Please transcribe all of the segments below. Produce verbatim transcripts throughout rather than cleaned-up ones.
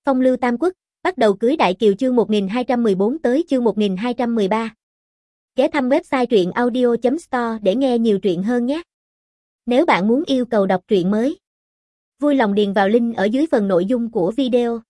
Phong lưu tam quốc, bắt đầu cưới đại kiều chương một nghìn hai trăm mười bốn tới chương một nghìn hai trăm mười ba. Ghé thăm website truyện audio chấm store để nghe nhiều truyện hơn nhé. Nếu bạn muốn yêu cầu đọc truyện mới, vui lòng điền vào link ở dưới phần nội dung của video.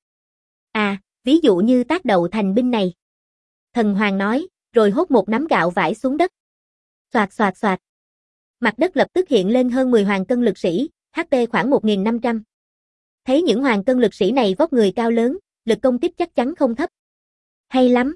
À, ví dụ như tác đậu thành binh này. Thần Hoàng nói, rồi hốt một nắm gạo vải xuống đất. Xoạt xoạt xoạt. Mặt đất lập tức hiện lên hơn mười hoàng cân lực sĩ, hát pê khoảng một nghìn năm trăm. Thấy những hoàng cân lực sĩ này vóc người cao lớn, lực công kích chắc chắn không thấp. Hay lắm.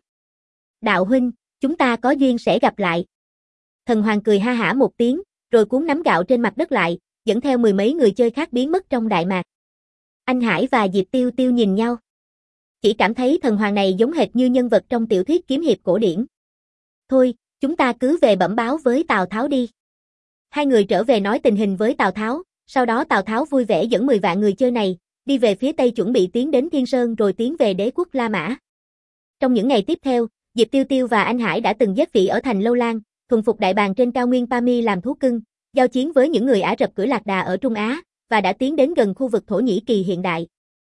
Đạo huynh, chúng ta có duyên sẽ gặp lại. Thần Hoàng cười ha hả một tiếng, rồi cuốn nắm gạo trên mặt đất lại, dẫn theo mười mấy người chơi khác biến mất trong đại mạc. Anh Hải và Diệp Tiêu Tiêu nhìn nhau. Chỉ cảm thấy Thần Hoàng này giống hệt như nhân vật trong tiểu thuyết kiếm hiệp cổ điển. Thôi, chúng ta cứ về bẩm báo với Tào Tháo đi. Hai người trở về nói tình hình với Tào Tháo, sau đó Tào Tháo vui vẻ dẫn mười vạn người chơi này, đi về phía Tây chuẩn bị tiến đến Thiên Sơn rồi tiến về đế quốc La Mã. Trong những ngày tiếp theo, Diệp Tiêu Tiêu và anh Hải đã từng giết vị ở thành Lâu Lan, thuần phục đại bàng trên cao nguyên Pami làm thú cưng, giao chiến với những người Ả Rập cưỡi lạc đà ở Trung Á, và đã tiến đến gần khu vực Thổ Nhĩ Kỳ hiện đại.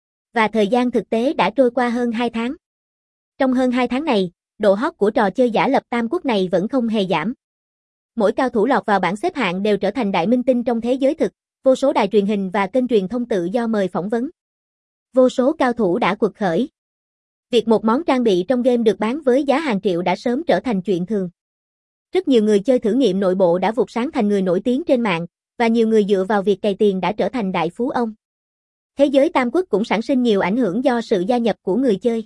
Và thời gian thực tế đã trôi qua hơn hai tháng. Trong hơn hai tháng này, độ hot của trò chơi giả lập Tam Quốc này vẫn không hề giảm. Mỗi cao thủ lọt vào bảng xếp hạng đều trở thành đại minh tinh trong thế giới thực, vô số đài truyền hình và kênh truyền thông tự do mời phỏng vấn. Vô số cao thủ đã quật khởi. Việc một món trang bị trong game được bán với giá hàng triệu đã sớm trở thành chuyện thường. Rất nhiều người chơi thử nghiệm nội bộ đã vụt sáng thành người nổi tiếng trên mạng, và nhiều người dựa vào việc cày tiền đã trở thành đại phú ông. Thế giới Tam Quốc cũng sản sinh nhiều ảnh hưởng do sự gia nhập của người chơi.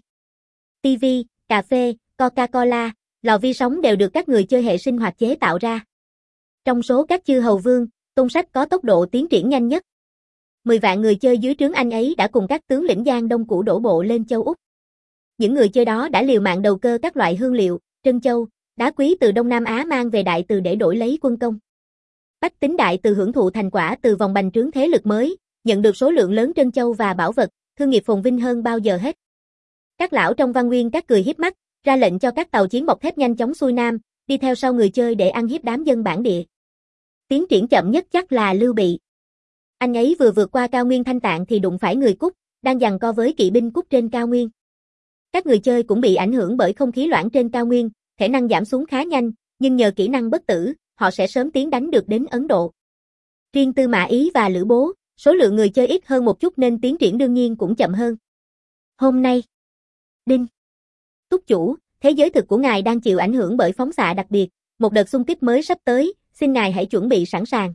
ti vi, cà phê, Coca-Cola, lò vi sóng đều được các người chơi hệ sinh hoạt chế tạo ra. Trong số các chư hầu vương, Tôn Sách có tốc độ tiến triển nhanh nhất. Mười vạn người chơi dưới trướng anh ấy đã cùng các tướng lĩnh Giang Đông cũ đổ bộ lên châu Úc. Những người chơi đó đã liều mạng đầu cơ các loại hương liệu, trân châu, đá quý từ Đông Nam Á mang về Đại Từ để đổi lấy quân công. Bách tính Đại Từ hưởng thụ thành quả từ vòng bành trướng thế lực mới, nhận được số lượng lớn trân châu và bảo vật, thương nghiệp phồn vinh hơn bao giờ hết. Các lão trong Văn Nguyên các cười hiếp mắt, ra lệnh cho các tàu chiến bọc thép nhanh chóng xuôi nam, đi theo sau người chơi để ăn hiếp đám dân bản địa. Tiến triển chậm nhất chắc là Lưu Bị. Anh ấy vừa vượt qua cao nguyên Thanh Tạng thì đụng phải người Cúc, đang giằng co với kỵ binh Cúc trên cao nguyên. Các người chơi cũng bị ảnh hưởng bởi không khí loãng trên cao nguyên, thể năng giảm xuống khá nhanh, nhưng nhờ kỹ năng bất tử, họ sẽ sớm tiến đánh được đến Ấn Độ. Riêng Tư Mã Ý và Lữ Bố, số lượng người chơi ít hơn một chút nên tiến triển đương nhiên cũng chậm hơn. Hôm nay, Đinh Túc chủ, thế giới thực của ngài đang chịu ảnh hưởng bởi phóng xạ đặc biệt, một đợt xung kích mới sắp tới, xin ngài hãy chuẩn bị sẵn sàng.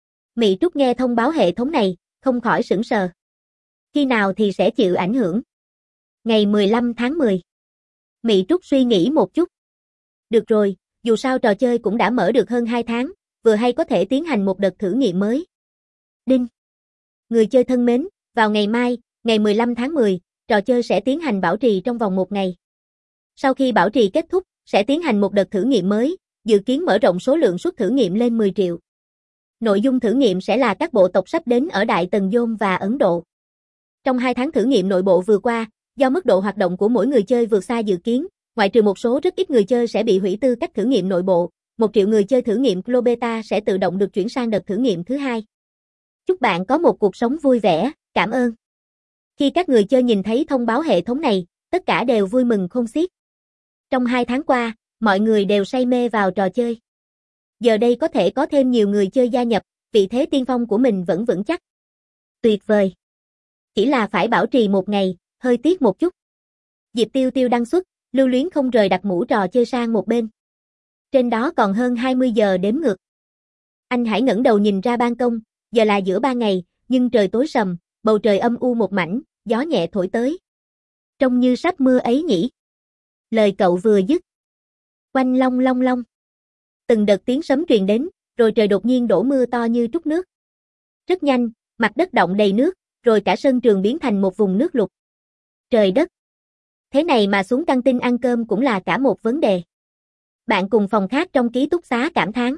Mị Trúc nghe thông báo hệ thống này, không khỏi sửng sờ. Khi nào thì sẽ chịu ảnh hưởng? Ngày mười lăm tháng mười. Mị Trúc suy nghĩ một chút. Được rồi, dù sao trò chơi cũng đã mở được hơn hai tháng, vừa hay có thể tiến hành một đợt thử nghiệm mới. Đinh. Người chơi thân mến, vào ngày mai, ngày mười lăm tháng mười, trò chơi sẽ tiến hành bảo trì trong vòng một ngày. Sau khi bảo trì kết thúc, sẽ tiến hành một đợt thử nghiệm mới, dự kiến mở rộng số lượng suất thử nghiệm lên mười triệu. Nội dung thử nghiệm sẽ là các bộ tộc sắp đến ở Đại Tần Dôn và Ấn Độ. Trong hai tháng thử nghiệm nội bộ vừa qua, do mức độ hoạt động của mỗi người chơi vượt xa dự kiến, ngoại trừ một số rất ít người chơi sẽ bị hủy tư cách thử nghiệm nội bộ, một triệu người chơi thử nghiệm Glo Beta sẽ tự động được chuyển sang đợt thử nghiệm thứ hai. Chúc bạn có một cuộc sống vui vẻ, cảm ơn. Khi các người chơi nhìn thấy thông báo hệ thống này, tất cả đều vui mừng khôn xiết. Trong hai tháng qua, mọi người đều say mê vào trò chơi. Giờ đây có thể có thêm nhiều người chơi gia nhập, vị thế tiên phong của mình vẫn vững chắc. Tuyệt vời. Chỉ là phải bảo trì một ngày, hơi tiếc một chút. Diệp Tiêu Tiêu đăng xuất, lưu luyến không rời đặt mũ trò chơi sang một bên. Trên đó còn hơn hai mươi giờ đếm ngược. Anh Hải ngẩng đầu nhìn ra ban công, giờ là giữa ban ngày, nhưng trời tối sầm, bầu trời âm u một mảnh, gió nhẹ thổi tới. Trông như sắp mưa ấy nhỉ. Lời cậu vừa dứt. Oanh long long long. Từng đợt tiếng sấm truyền đến, rồi trời đột nhiên đổ mưa to như trút nước. Rất nhanh, mặt đất đọng đầy nước, rồi cả sân trường biến thành một vùng nước lụt. Trời đất! Thế này mà xuống căng tin ăn cơm cũng là cả một vấn đề. Bạn cùng phòng khác trong ký túc xá cảm thán.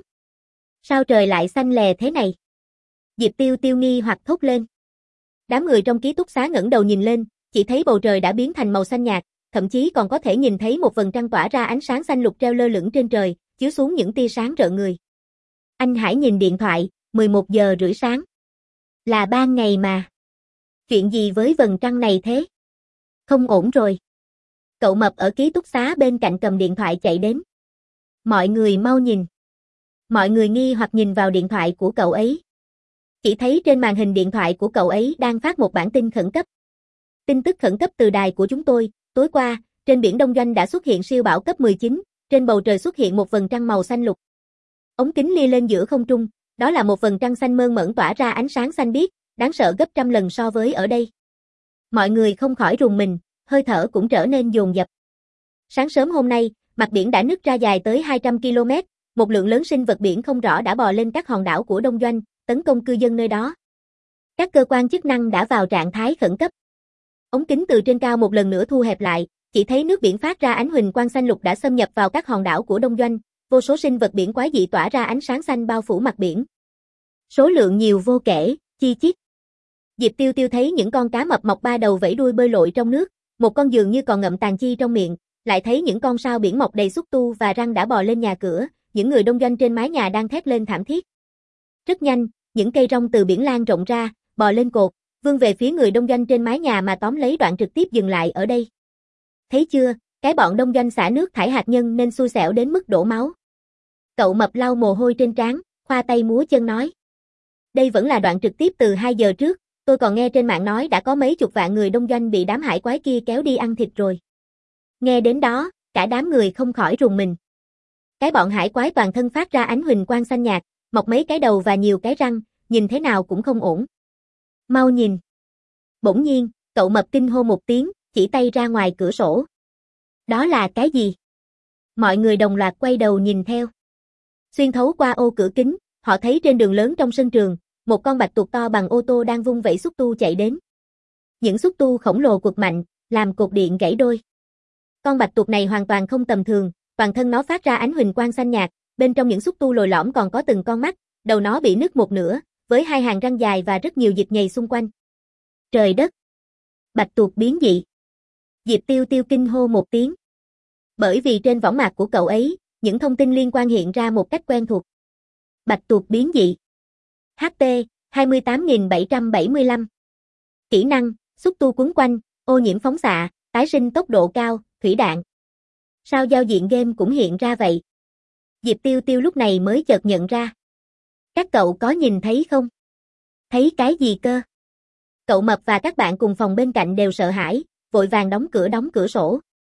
Sao trời lại xanh lè thế này? Diệp Tiêu Tiêu nghi hoặc thốt lên. Đám người trong ký túc xá ngẩng đầu nhìn lên, chỉ thấy bầu trời đã biến thành màu xanh nhạt, thậm chí còn có thể nhìn thấy một vầng trăng tỏa ra ánh sáng xanh lục treo lơ lửng trên trời, chiếu xuống những tia sáng rợn người. Anh Hải nhìn điện thoại, mười một giờ rưỡi sáng. Là ban ngày mà. Chuyện gì với vầng trăng này thế? Không ổn rồi. Cậu mập ở ký túc xá bên cạnh cầm điện thoại chạy đến. Mọi người mau nhìn. Mọi người nghi hoặc nhìn vào điện thoại của cậu ấy. Chỉ thấy trên màn hình điện thoại của cậu ấy đang phát một bản tin khẩn cấp. Tin tức khẩn cấp từ đài của chúng tôi, tối qua, trên biển Đông Doanh đã xuất hiện siêu bão cấp mười chín, trên bầu trời xuất hiện một vầng trăng màu xanh lục. Ống kính lia lên giữa không trung, đó là một vầng trăng xanh mơn mởn tỏa ra ánh sáng xanh biếc, đáng sợ gấp trăm lần so với ở đây. Mọi người không khỏi rùng mình, hơi thở cũng trở nên dồn dập. Sáng sớm hôm nay, mặt biển đã nứt ra dài tới hai trăm ki lô mét, một lượng lớn sinh vật biển không rõ đã bò lên các hòn đảo của Đông Doanh, tấn công cư dân nơi đó. Các cơ quan chức năng đã vào trạng thái khẩn cấp. Ống kính từ trên cao một lần nữa thu hẹp lại, chỉ thấy nước biển phát ra ánh huỳnh quang xanh lục đã xâm nhập vào các hòn đảo của Đông Doanh, vô số sinh vật biển quái dị tỏa ra ánh sáng xanh bao phủ mặt biển. Số lượng nhiều vô kể, chi chít. Diệp Tiêu Tiêu thấy những con cá mập mọc ba đầu vẫy đuôi bơi lội trong nước, một con dường như còn ngậm tàn chi trong miệng, lại thấy những con sao biển mọc đầy xúc tu và răng đã bò lên nhà cửa, những người Đông Doanh trên mái nhà đang thét lên thảm thiết. Rất nhanh, những cây rong từ biển lan rộng ra, bò lên cột, vươn về phía người Đông Doanh trên mái nhà mà tóm lấy đoạn trực tiếp dừng lại ở đây. Thấy chưa, cái bọn Đông Doanh xả nước thải hạt nhân nên xui xẻo đến mức đổ máu. Cậu mập lau mồ hôi trên trán, khoa tay múa chân nói. Đây vẫn là đoạn trực tiếp từ hai giờ trước, tôi còn nghe trên mạng nói đã có mấy chục vạn người Đông Doanh bị đám hải quái kia kéo đi ăn thịt rồi. Nghe đến đó, cả đám người không khỏi rùng mình. Cái bọn hải quái toàn thân phát ra ánh huỳnh quang xanh nhạt, mọc mấy cái đầu và nhiều cái răng, nhìn thế nào cũng không ổn. Mau nhìn. Bỗng nhiên, cậu mập kinh hô một tiếng, chỉ tay ra ngoài cửa sổ. Đó là cái gì? Mọi người đồng loạt quay đầu nhìn theo. Xuyên thấu qua ô cửa kính, họ thấy trên đường lớn trong sân trường, một con bạch tuộc to bằng ô tô đang vung vẩy xúc tu chạy đến. Những xúc tu khổng lồ quật mạnh, làm cột điện gãy đôi. Con bạch tuộc này hoàn toàn không tầm thường, toàn thân nó phát ra ánh huỳnh quang xanh nhạt, bên trong những xúc tu lồi lõm còn có từng con mắt, đầu nó bị nứt một nửa, với hai hàng răng dài và rất nhiều dịch nhầy xung quanh. Trời đất! Bạch tuộc biến dị. Diệp Tiêu Tiêu kinh hô một tiếng. Bởi vì trên võng mạc của cậu ấy, những thông tin liên quan hiện ra một cách quen thuộc. Bạch tuộc biến dị. hát pê, hai mươi tám nghìn bảy trăm bảy mươi lăm. Kỹ năng, xúc tu quấn quanh, ô nhiễm phóng xạ, tái sinh tốc độ cao, thủy đạn. Sao giao diện game cũng hiện ra vậy? Diệp Tiêu Tiêu lúc này mới chợt nhận ra. Các cậu có nhìn thấy không? Thấy cái gì cơ? Cậu mập và các bạn cùng phòng bên cạnh đều sợ hãi, vội vàng đóng cửa đóng cửa sổ.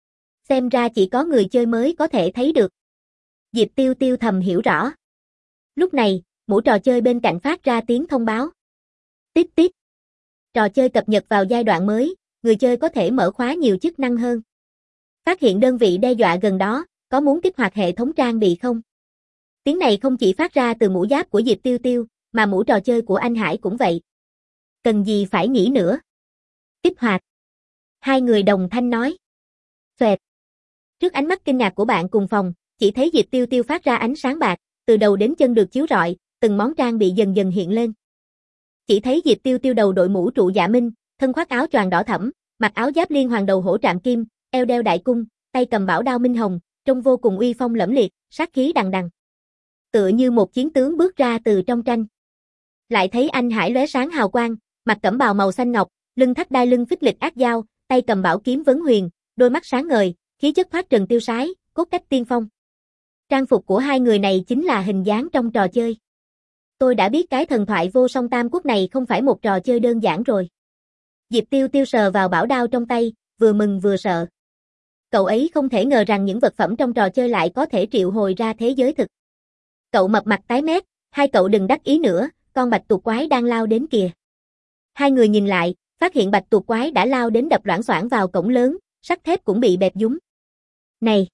Xem ra chỉ có người chơi mới có thể thấy được. Diệp Tiêu Tiêu thầm hiểu rõ. Lúc này, mũ trò chơi bên cạnh phát ra tiếng thông báo. Tít tít. Trò chơi cập nhật vào giai đoạn mới, người chơi có thể mở khóa nhiều chức năng hơn. Phát hiện đơn vị đe dọa gần đó, có muốn kích hoạt hệ thống trang bị không? Tiếng này không chỉ phát ra từ mũ giáp của Diệp Tiêu Tiêu, mà mũ trò chơi của anh Hải cũng vậy. Cần gì phải nghĩ nữa. Kích hoạt. Hai người đồng thanh nói. Xoẹt. Trước ánh mắt kinh ngạc của bạn cùng phòng, chỉ thấy Diệp Tiêu Tiêu phát ra ánh sáng bạc, từ đầu đến chân được chiếu rọi, từng món trang bị dần dần hiện lên. Chỉ thấy Diệp Tiêu Tiêu đầu đội mũ trụ dạ minh, thân khoác áo choàng đỏ thẫm, mặc áo giáp liên hoàn đầu hổ trạm kim, eo đeo đại cung, tay cầm bảo đao minh hồng, trông vô cùng uy phong lẫm liệt, sát khí đằng đằng. Tựa như một chiến tướng bước ra từ trong tranh. Lại thấy anh Hải lóe sáng hào quang, mặc cẩm bào màu xanh ngọc, lưng thắt đai lưng phích lịch ác dao, tay cầm bảo kiếm vấn huyền, đôi mắt sáng ngời, khí chất thoát trần tiêu sái, cốt cách tiên phong. Trang phục của hai người này chính là hình dáng trong trò chơi. Tôi đã biết cái thần thoại vô song tam quốc này không phải một trò chơi đơn giản rồi. Diệp Tiêu Tiêu sờ vào bảo đao trong tay, vừa mừng vừa sợ. Cậu ấy không thể ngờ rằng những vật phẩm trong trò chơi lại có thể triệu hồi ra thế giới thực. Cậu mập mặt tái mét, hai cậu đừng đắc ý nữa, con bạch tuộc quái đang lao đến kìa. Hai người nhìn lại, phát hiện bạch tuộc quái đã lao đến đập loảng xoảng vào cổng lớn, sắt thép cũng bị bẹp dúng. Này!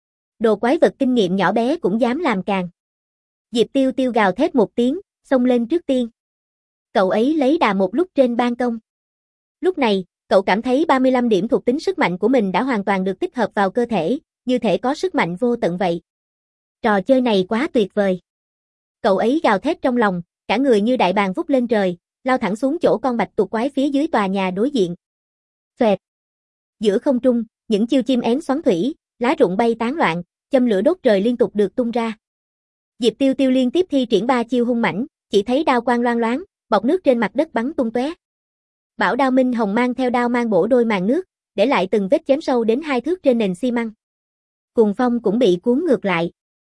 Đồ quái vật kinh nghiệm nhỏ bé cũng dám làm càng. Diệp Tiêu Tiêu gào thét một tiếng, xông lên trước tiên. Cậu ấy lấy đà một lúc trên ban công. Lúc này, cậu cảm thấy ba mươi lăm điểm thuộc tính sức mạnh của mình đã hoàn toàn được tích hợp vào cơ thể, như thể có sức mạnh vô tận vậy. Trò chơi này quá tuyệt vời. Cậu ấy gào thét trong lòng, cả người như đại bàng vút lên trời, lao thẳng xuống chỗ con bạch tuộc quái phía dưới tòa nhà đối diện. Xoẹt. Giữa không trung, những chiêu chim én xoắn thủy, lá rụng bay tán loạn, châm lửa đốt trời liên tục được tung ra. Diệp Tiêu Tiêu liên tiếp thi triển ba chiêu hung mãnh, chỉ thấy đao quang loang loáng, bọt nước trên mặt đất bắn tung tóe. Bảo đao minh hồng mang theo đao mang bổ đôi màn nước, để lại từng vết chém sâu đến hai thước trên nền xi măng. Cuồng phong cũng bị cuốn ngược lại.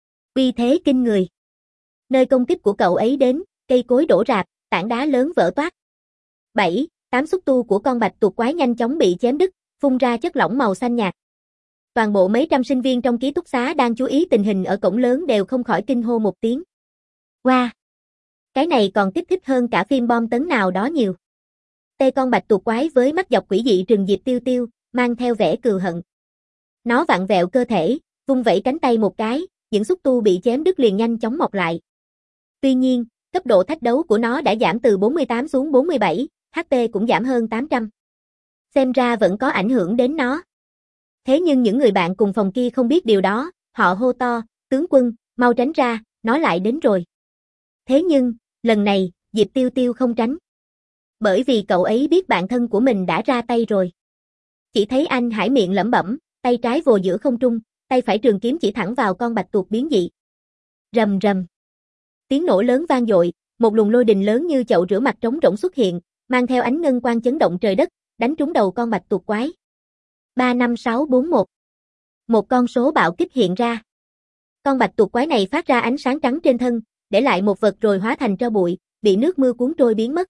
Uy thế kinh người. Nơi công kích của cậu ấy đến, cây cối đổ rạp, tảng đá lớn vỡ toác. Bảy, tám xúc tu của con bạch tuộc quái nhanh chóng bị chém đứt, phun ra chất lỏng màu xanh nhạt. Toàn bộ mấy trăm sinh viên trong ký túc xá đang chú ý tình hình ở cổng lớn đều không khỏi kinh hô một tiếng. Wow! Cái này còn kích thích hơn cả phim bom tấn nào đó nhiều. Tê con bạch tuộc quái với mắt dọc quỷ dị trừng Diệp Tiêu Tiêu, mang theo vẻ cừu hận. Nó vặn vẹo cơ thể, vung vẩy cánh tay một cái, những xúc tu bị chém đứt liền nhanh chóng mọc lại. Tuy nhiên, cấp độ thách đấu của nó đã giảm từ bốn mươi tám xuống bốn mươi bảy, hát pê cũng giảm hơn tám trăm. Xem ra vẫn có ảnh hưởng đến nó. Thế nhưng những người bạn cùng phòng kia không biết điều đó, họ hô to, tướng quân, mau tránh ra, nó lại đến rồi. Thế nhưng, lần này, Diệp Tiêu Tiêu không tránh. Bởi vì cậu ấy biết bạn thân của mình đã ra tay rồi. Chỉ thấy anh Hải miệng lẩm bẩm, tay trái vồ giữa không trung, tay phải trường kiếm chỉ thẳng vào con bạch tuộc biến dị. Rầm rầm. Tiếng nổ lớn vang dội, một luồng lôi đình lớn như chậu rửa mặt trống rỗng xuất hiện, mang theo ánh ngân quang chấn động trời đất, đánh trúng đầu con bạch tuộc quái. ba năm sáu bốn một. Một con số bạo kích hiện ra. Con bạch tuộc quái này phát ra ánh sáng trắng trên thân, để lại một vật rồi hóa thành tro bụi, bị nước mưa cuốn trôi biến mất.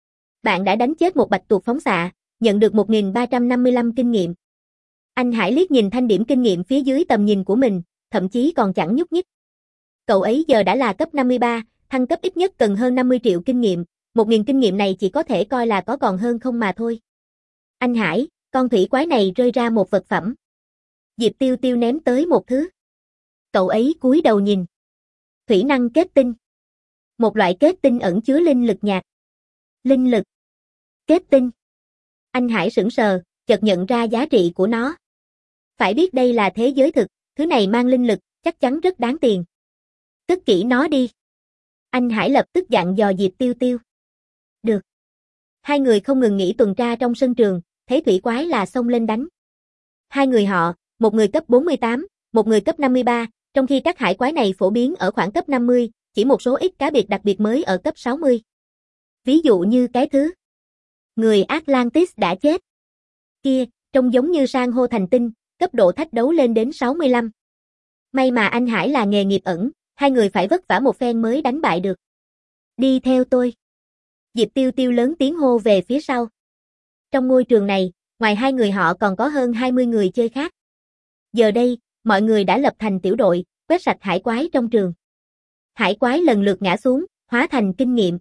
Bạn đã đánh chết một bạch tuộc phóng xạ, nhận được một nghìn ba trăm năm mươi lăm kinh nghiệm. Anh Hải liếc nhìn thanh điểm kinh nghiệm phía dưới tầm nhìn của mình, thậm chí còn chẳng nhúc nhích. Cậu ấy giờ đã là cấp năm mươi ba, thăng cấp ít nhất cần hơn năm mươi triệu kinh nghiệm, một nghìn kinh nghiệm này chỉ có thể coi là có còn hơn không mà thôi. Anh Hải, con thủy quái này rơi ra một vật phẩm. Diệp Tiêu Tiêu ném tới một thứ. Cậu ấy cúi đầu nhìn. Thủy năng kết tinh. Một loại kết tinh ẩn chứa linh lực nhạt. Linh lực. Kết tinh. Anh Hải sững sờ, chợt nhận ra giá trị của nó. Phải biết đây là thế giới thực, thứ này mang linh lực, chắc chắn rất đáng tiền. Cất kỹ nó đi. Anh Hải lập tức dặn dò Diệp Tiêu Tiêu. Được. Hai người không ngừng nghỉ tuần tra trong sân trường, thấy thủy quái là xông lên đánh. Hai người họ, một người cấp bốn mươi tám, một người cấp năm mươi ba, trong khi các hải quái này phổ biến ở khoảng cấp năm mươi, chỉ một số ít cá biệt đặc biệt mới ở cấp sáu mươi. Ví dụ như cái thứ người Atlantis đã chết. Kia, trông giống như san hô thành tinh, cấp độ thách đấu lên đến sáu mươi lăm. May mà anh Hải là nghề nghiệp ẩn, hai người phải vất vả một phen mới đánh bại được. Đi theo tôi. Diệp Tiêu Tiêu lớn tiếng hô về phía sau. Trong ngôi trường này, ngoài hai người họ còn có hơn hai mươi người chơi khác. Giờ đây, mọi người đã lập thành tiểu đội, quét sạch hải quái trong trường. Hải quái lần lượt ngã xuống, hóa thành kinh nghiệm.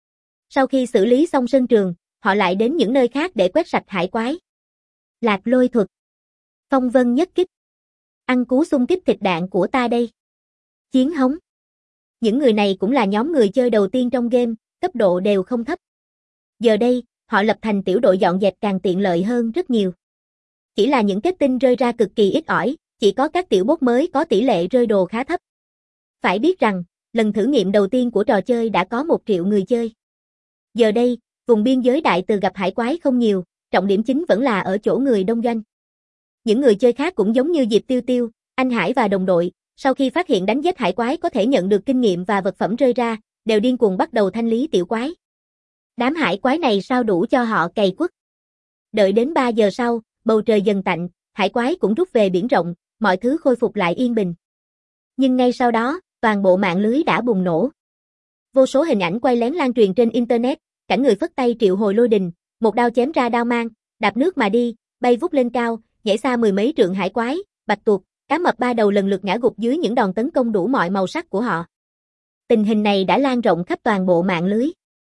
Sau khi xử lý xong sân trường, họ lại đến những nơi khác để quét sạch hải quái. Lạc lôi thuật. Phong vân nhất kích. Ăn cú xung kích thịt đạn của ta đây. Chiến hống. Những người này cũng là nhóm người chơi đầu tiên trong game, cấp độ đều không thấp. Giờ đây, họ lập thành tiểu đội dọn dẹp càng tiện lợi hơn rất nhiều. Chỉ là những kết tinh rơi ra cực kỳ ít ỏi, chỉ có các tiểu boss mới có tỷ lệ rơi đồ khá thấp. Phải biết rằng, lần thử nghiệm đầu tiên của trò chơi đã có một triệu người chơi. Giờ đây, vùng biên giới đại từ gặp hải quái không nhiều, trọng điểm chính vẫn là ở chỗ người đông doanh. Những người chơi khác cũng giống như Diệp Tiêu Tiêu, anh Hải và đồng đội, sau khi phát hiện đánh giết hải quái có thể nhận được kinh nghiệm và vật phẩm rơi ra, đều điên cuồng bắt đầu thanh lý tiểu quái. Đám hải quái này sao đủ cho họ cày quất. Đợi đến ba giờ sau, bầu trời dần tạnh, hải quái cũng rút về biển rộng, mọi thứ khôi phục lại yên bình. Nhưng ngay sau đó, toàn bộ mạng lưới đã bùng nổ. Vô số hình ảnh quay lén lan truyền trên internet, cảnh người phất tay triệu hồi lôi đình, một đao chém ra đao mang, đạp nước mà đi, bay vút lên cao, nhảy xa mười mấy trượng hải quái, bạch tuộc, cá mập ba đầu lần lượt ngã gục dưới những đòn tấn công đủ mọi màu sắc của họ. Tình hình này đã lan rộng khắp toàn bộ mạng lưới.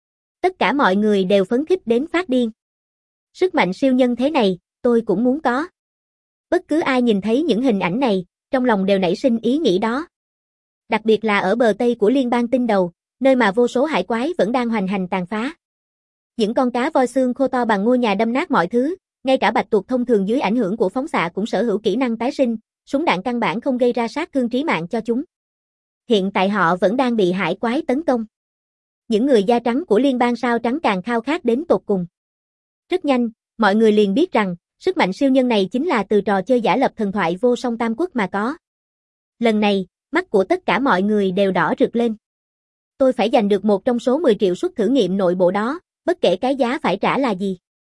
Tất cả mọi người đều phấn khích đến phát điên. Sức mạnh siêu nhân thế này, tôi cũng muốn có. Bất cứ ai nhìn thấy những hình ảnh này, trong lòng đều nảy sinh ý nghĩ đó. Đặc biệt là ở bờ Tây của liên bang tinh đầu, nơi mà vô số hải quái vẫn đang hoành hành tàn phá. Những con cá voi xương khô to bằng ngôi nhà đâm nát mọi thứ, ngay cả bạch tuộc thông thường dưới ảnh hưởng của phóng xạ cũng sở hữu kỹ năng tái sinh, súng đạn căn bản không gây ra sát thương trí mạng cho chúng. Hiện tại họ vẫn đang bị hải quái tấn công. Những người da trắng của liên bang sao trắng càng khao khát đến tột cùng. Rất nhanh, mọi người liền biết rằng, sức mạnh siêu nhân này chính là từ trò chơi giả lập thần thoại vô song tam quốc mà có. Lần này, mắt của tất cả mọi người đều đỏ rực lên. Tôi phải giành được một trong số mười triệu suất thử nghiệm nội bộ đó, bất kể cái giá phải trả là gì.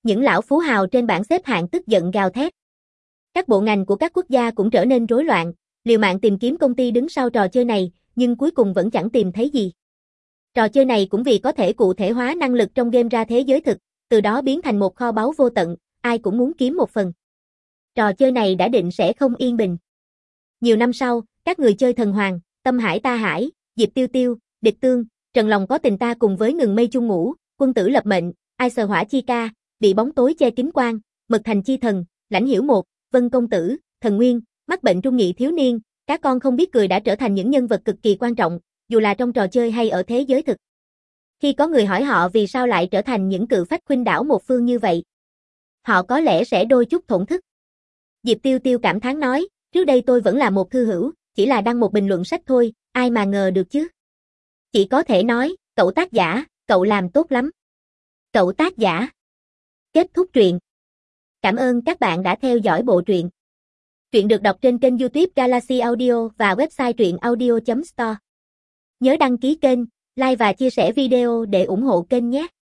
Những lão phú hào trên bảng xếp hạng tức giận gào thét. Các bộ ngành của các quốc gia cũng trở nên rối loạn, liều mạng tìm kiếm công ty đứng sau trò chơi này, nhưng cuối cùng vẫn chẳng tìm thấy gì. Trò chơi này cũng vì có thể cụ thể hóa năng lực trong game ra thế giới thực, từ đó biến thành một kho báu vô tận, ai cũng muốn kiếm một phần. Trò chơi này đã định sẽ không yên bình. Nhiều năm sau, các người chơi Thần Hoàng, Tâm Hải Ta Hải, Diệp Tiêu Tiêu, Địch Tương, Trần Lòng Có Tình Ta cùng với Ngừng Mây Chung Ngủ, Quân Tử Lập Mệnh, Ai Sờ Hỏa Chi Ca, Bị Bóng Tối Che Kín Quang, Mực Thành Chi Thần, Lãnh Hiểu Một, Vân Công Tử, Thần Nguyên, Mắc Bệnh Trung Nhị Thiếu Niên, Các Con Không Biết Cười đã trở thành những nhân vật cực kỳ quan trọng, dù là trong trò chơi hay ở thế giới thực. Khi có người hỏi họ vì sao lại trở thành những cự phách khuynh đảo một phương như vậy, họ có lẽ sẽ đôi chút thổn thức. Diệp Tiêu Tiêu cảm thán nói, trước đây tôi vẫn là một thư hữu, chỉ là đăng một bình luận sách thôi, ai mà ngờ được chứ. Chỉ có thể nói, cậu tác giả, cậu làm tốt lắm. Cậu tác giả. Kết thúc truyện. Cảm ơn các bạn đã theo dõi bộ truyện. Truyện được đọc trên kênh YouTube Galaxy Audio và website truyện audio chấm store. Nhớ đăng ký kênh, like và chia sẻ video để ủng hộ kênh nhé.